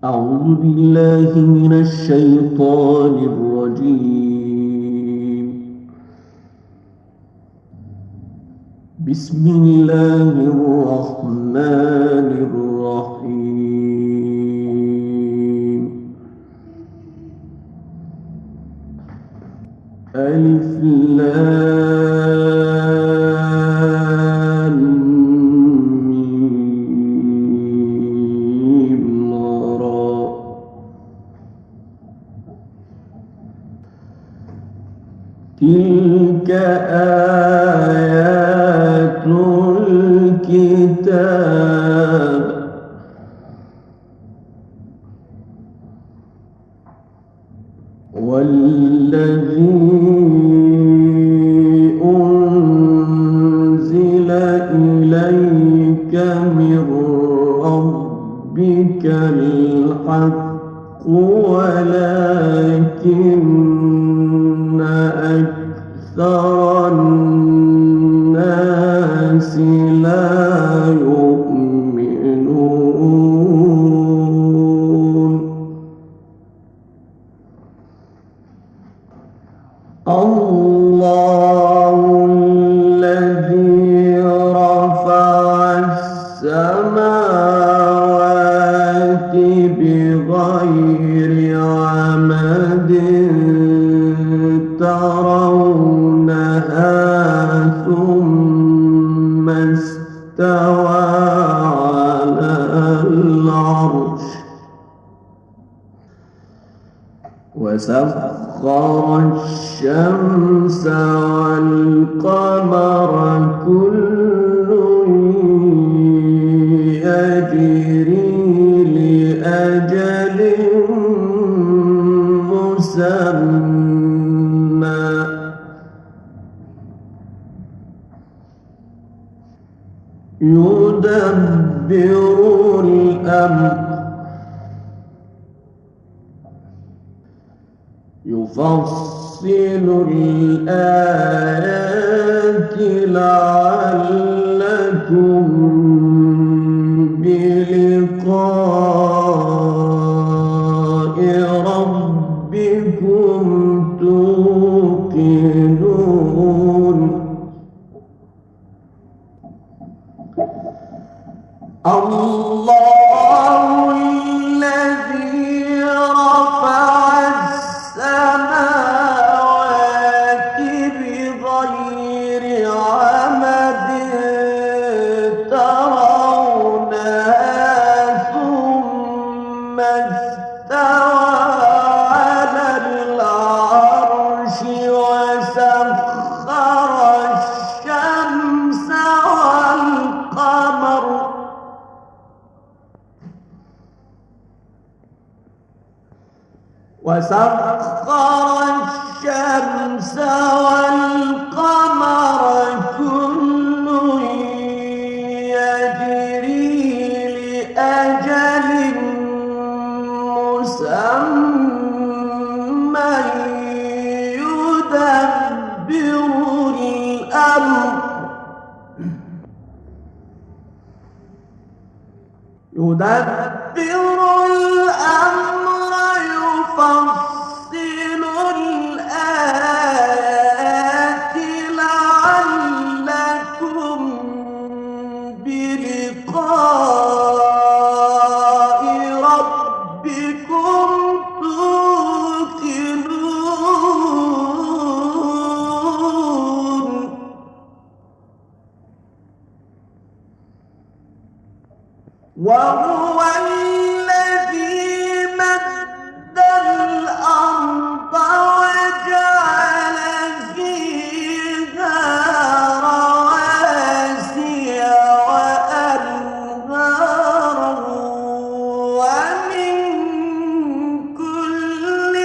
أعوذ بالله من الشيطان الرجيم. بسم الله الرحمن الرحيم. ألف لام ميم را. تلك آيات الكتاب والذي أنزل إليك من ربك الحق ولكن أكثر الناس لا يؤمنون. الله الذي رفع السماوات بغير عمد ترونها ثم استوى على العرش وسخر الشمس والقمر كل يجري لأجل مسمى يدبر الأمر يفصل الآيات لعلكم بلقاء ربكم توقنون. الله الذي رفع السماوات بغير عمد ترونها ثم استوى على العرش وسخر الشمس والقمر كل يجري لأجل مسمى يدبر الأمر يفصل الآيات لعلكم بلقاء ربكم توقنون. وهو الذي مد الأرض وجعل فيها رواسي وأنهارا ومن كل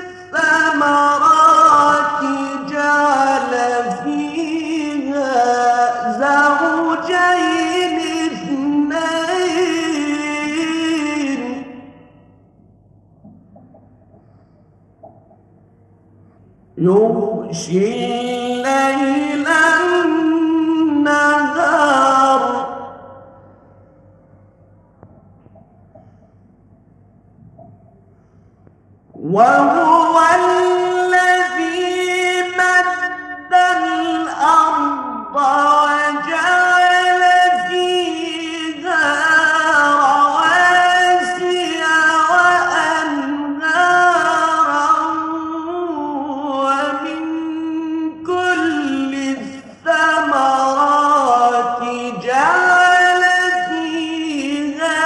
الثمرات جعل فيها زوجين يغشي الليل النهار وهو الذي مد الأرض وجعل فيها رواسي وأنهارا ومن كل الثمرات جعل فيها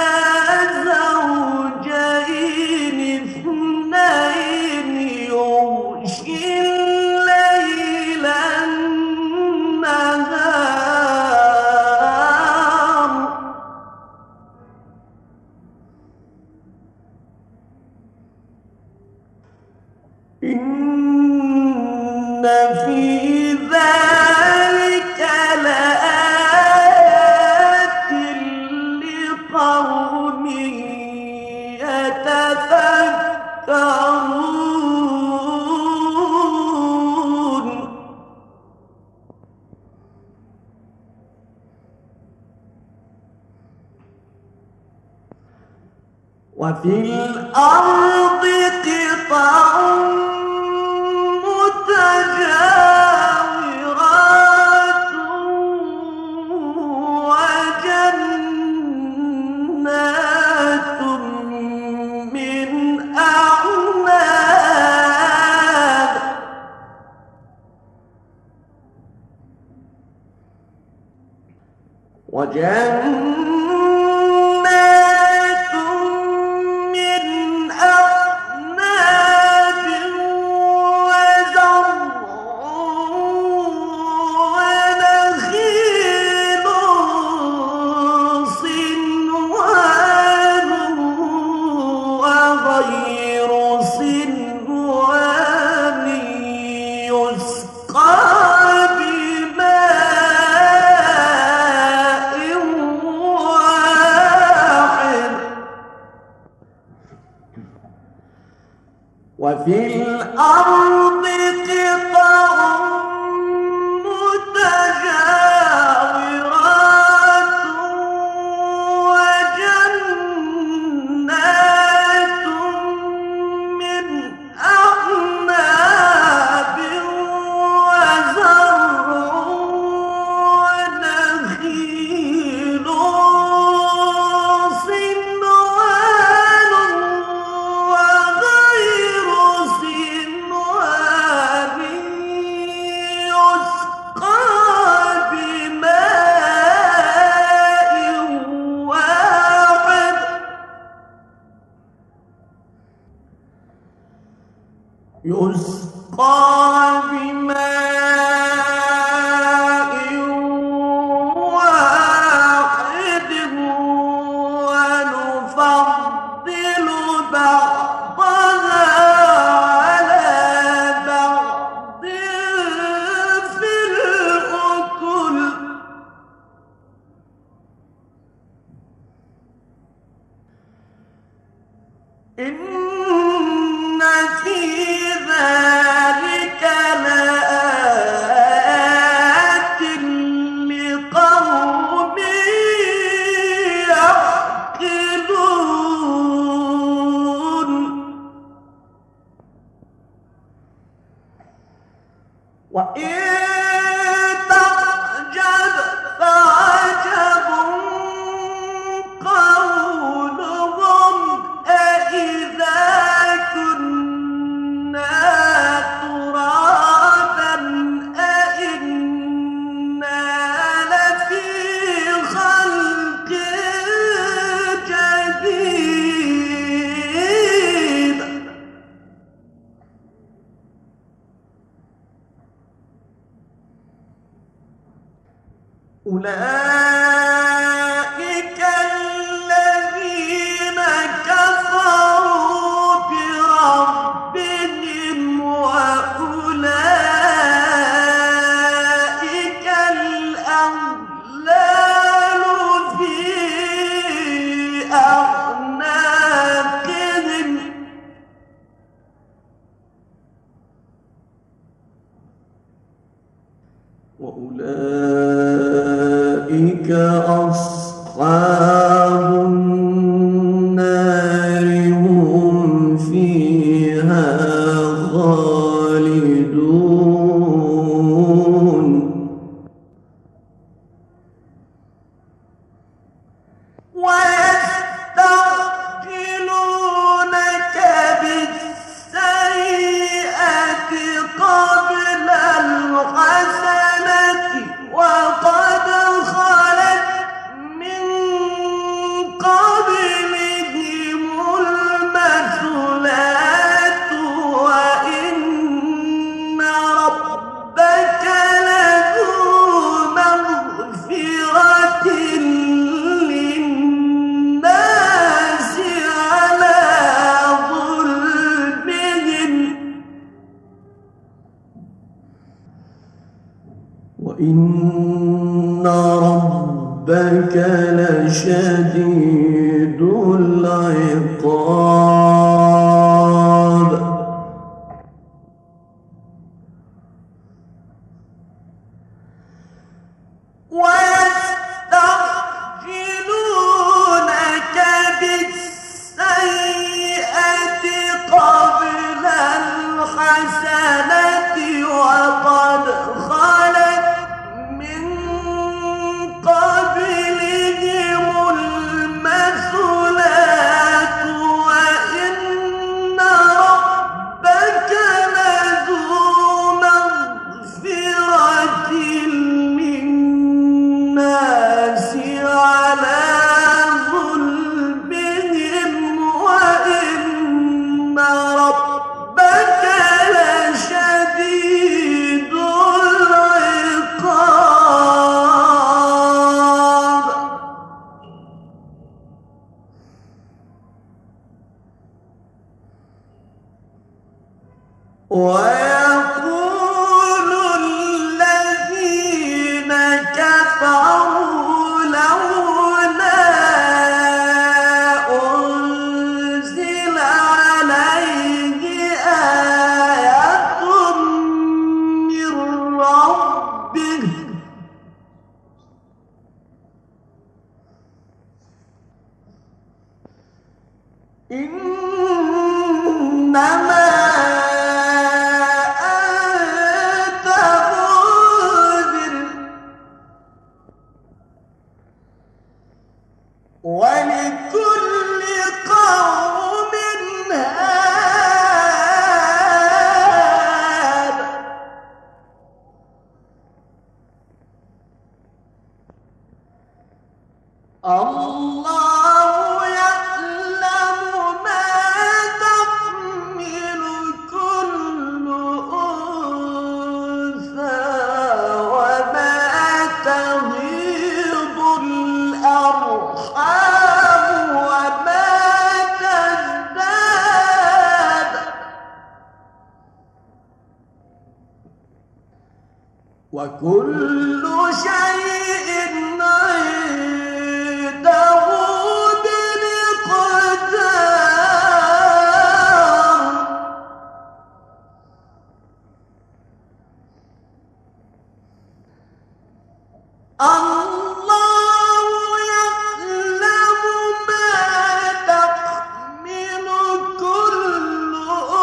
زوجين اثنين يغشي الليل النهار إن في ذلك لآيات لقوم يتفكرون وفي الأرض قطع متجاورات وجنات من أعناب وجنات من أعناب وزرع ونخيل صنوان وغير صنوان يسقى بماء واحد وفي الأرض قطع متجاورات وجنات من أعناب وزرع ونخيل صنوان وغير صنوان يسقى بماء واحد يسقى بماء واحد ونفضل بعضها على بعض في الأكل إن في ذلك لآيات لقوم يعقلون وإن تعجب فعجب قولهم أإذا كنا ترابا أإنا لفي خلق جديد أولئك الذين كفروا بربهم وأولئك الأغلال في أعناقهم وأولئك إن ربك لشديد العقاب ويستعجلونك بالسيئة قبل الحسنة وقد خلت من قبلهم المثلات وإن ربك لذو مغفرة للناس على ظلمهم وإن ربك لشديد العقاب ويقول الذين كفروا لولا أنزل عليه آية من ربه إنما أنت منذر ولكل قوم هاد الله يعلم ما تحمل كل أنثى وما تغيض الأرحام وما تزداد وكل شيء عنده بمقدار الله يعلم ما تحمل كل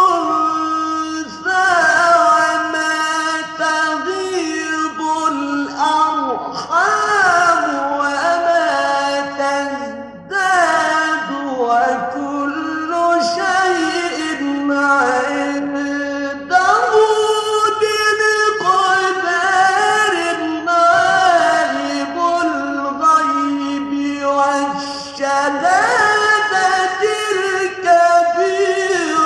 أنثى وما تغيض الأرحام وما تزداد وكل شيء عنده بمقدار عالم الغيب والشهادة الكبير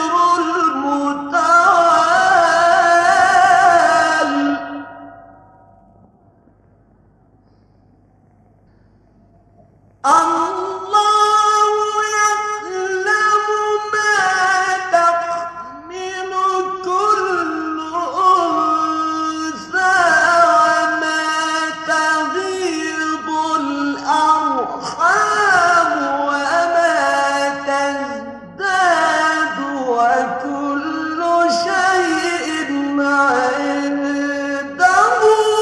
المتعال الله يعلم ما تحمل كل أنثى وما تغيض الأرحام وما تزداد وكل شيء عنده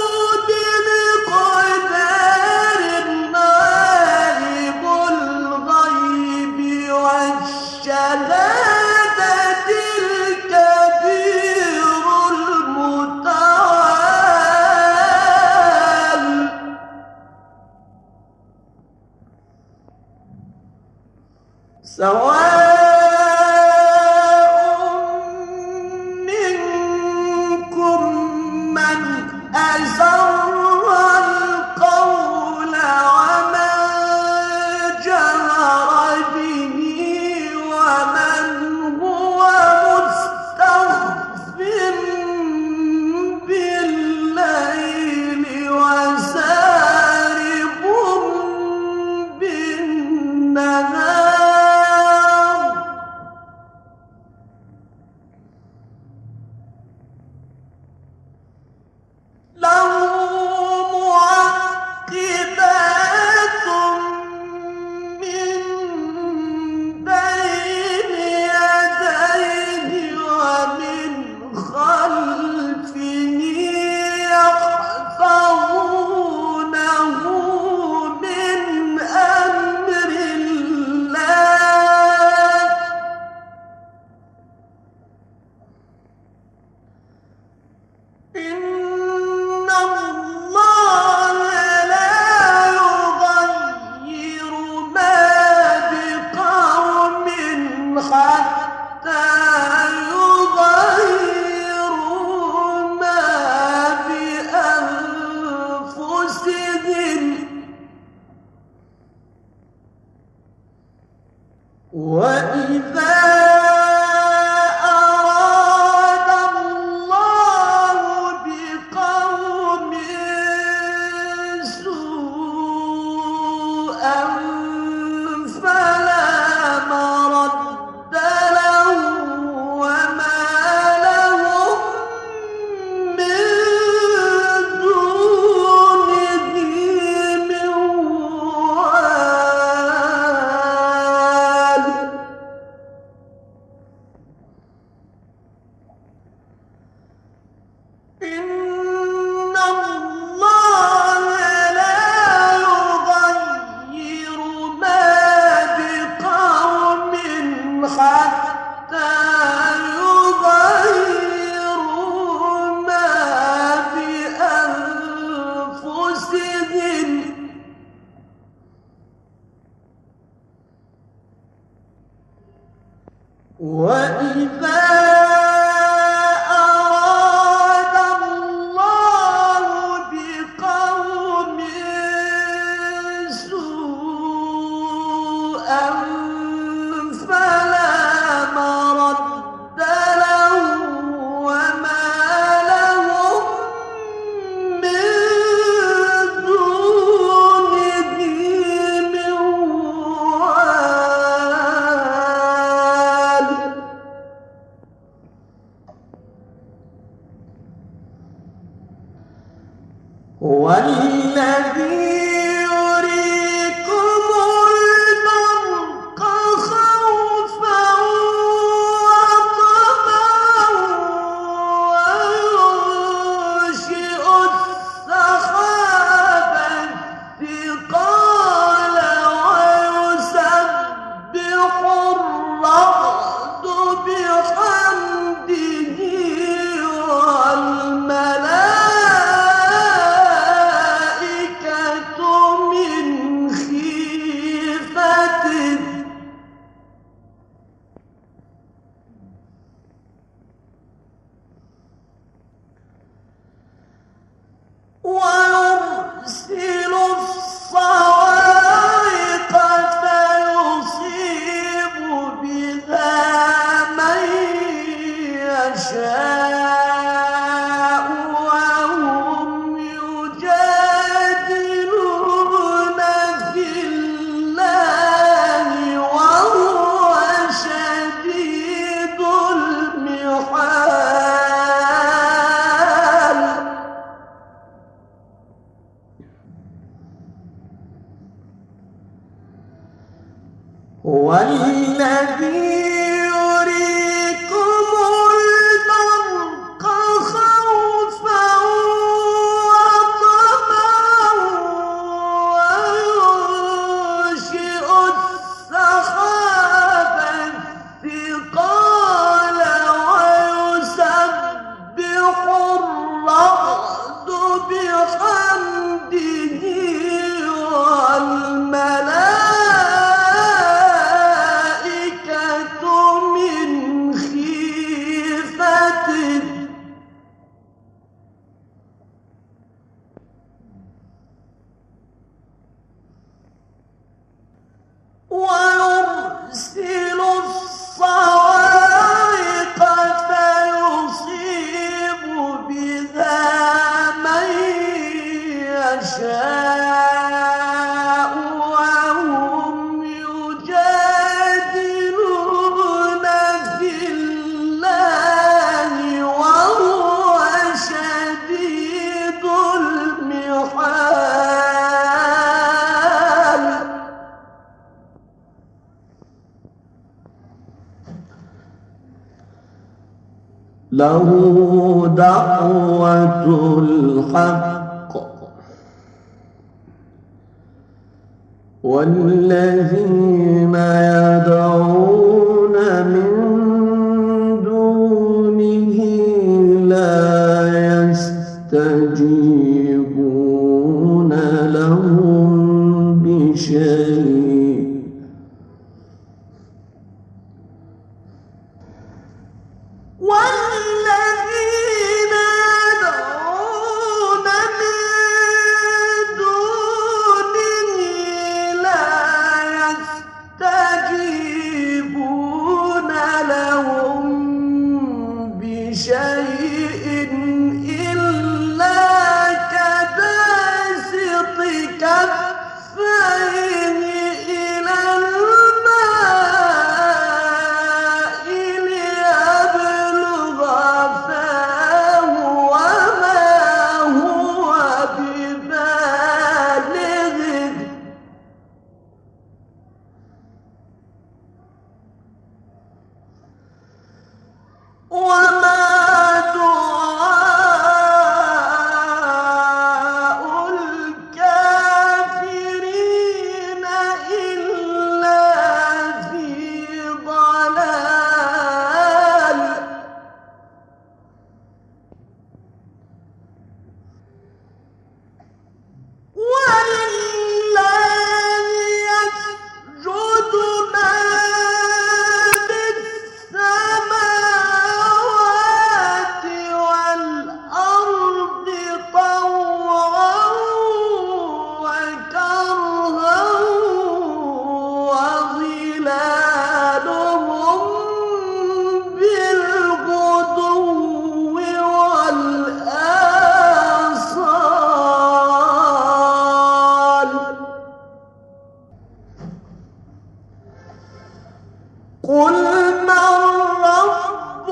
بمقدار عالم الغيب والشهادة الكبير المتعال سواء منكم من أسر القول ومن جهر به ومن هو مستخف بالليل وسارب بالنهار يغيروا ما بأنفسهم وإذا أراد الله بقوم سوءا فلا مرد له وما لهم من دونه من وال إن الله لا يغير ما بقوم حتى يغيروا ما بأنفسهم وإذا أراد الله بقوم سوءا فلا مرد له وما لهم من دونه من وال هو الذي يريكم البرق خوفا وطمعا وينشئ السحاب الثقال ويسبح الرعد بحمده والملائكة من خيفته ويرسل الصواعق فيصيب بها من يشاء وهم يجادلون في الله وهو شديد المحال هو الذي يريكم البرق خوفا وطمعا وينشئ السحاب الثقال ويسبح الرعد بحمده والملائكة من خيفته ويرسل الصواعق فيصيب بها من يشاء وهم يجادلون في الله وهو شديد المحال له دعوة الحق والذين يدعون من دونه لا يستجيبون لهم بشيء والذين يدعون من دونه لا يستجيبون لهم بشيء إلا كباسط كفيه إلى الماء ليبلغ فاه وما هو ببالغه وما دعاء الكافرين إلا في ضلال ولله يسجد من في السماوات والأرض طوعا وكرها وظلالهم بالغدو والآصال قل من رب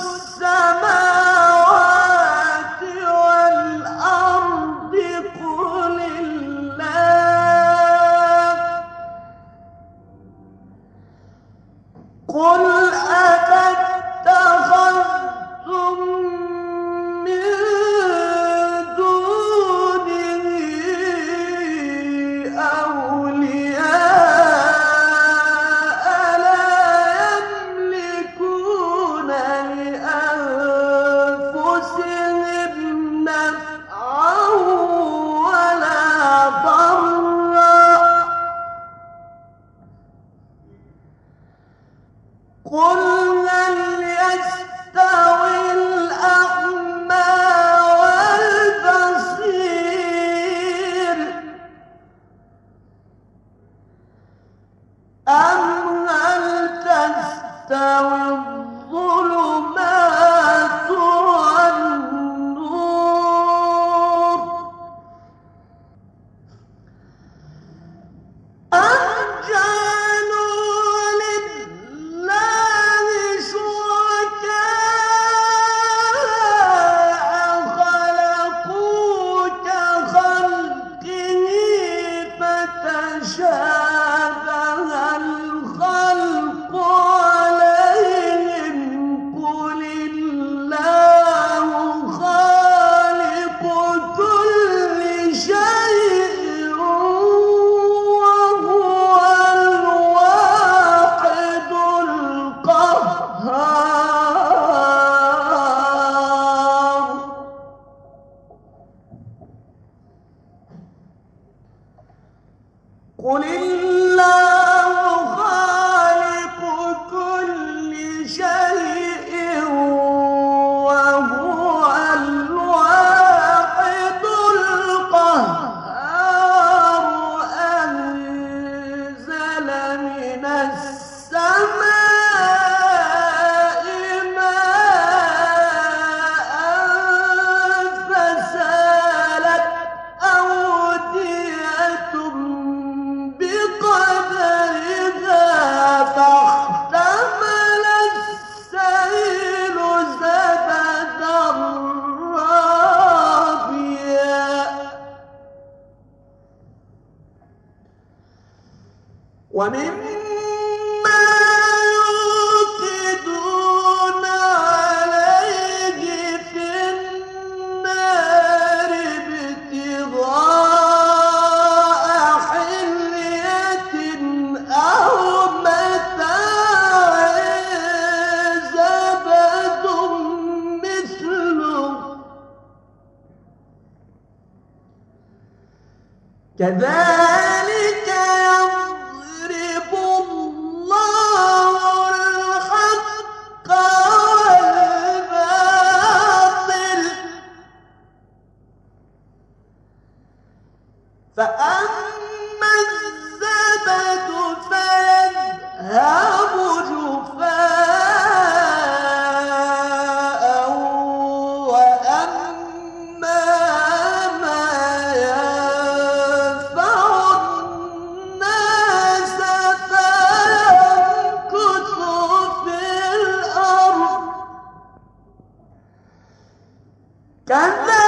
السماوات والأرض قل الله قل أفاتخذتم من دونه أولياء لا يملكون لأنفسهم نفعا ولا ضرا قل هل يستوي الأعمى والبصير أم هل تستوي الظلمات والنور أم جعلوا لله شركاء خلقوا كخلقه فتشابه الخلق عليهم قل الله خالق كل شيء وهو الواحد القهار قل الله خالق كل شيء وهو الواحد القهار أنزل من السماء ماء فسالت أودية بقدرها فاحتمل السيل زبدا رابيا ومما يوقدون عليه في النار ابتغاء حلية أو متاع زبد مثله كذلك يضرب الله الحق كذلك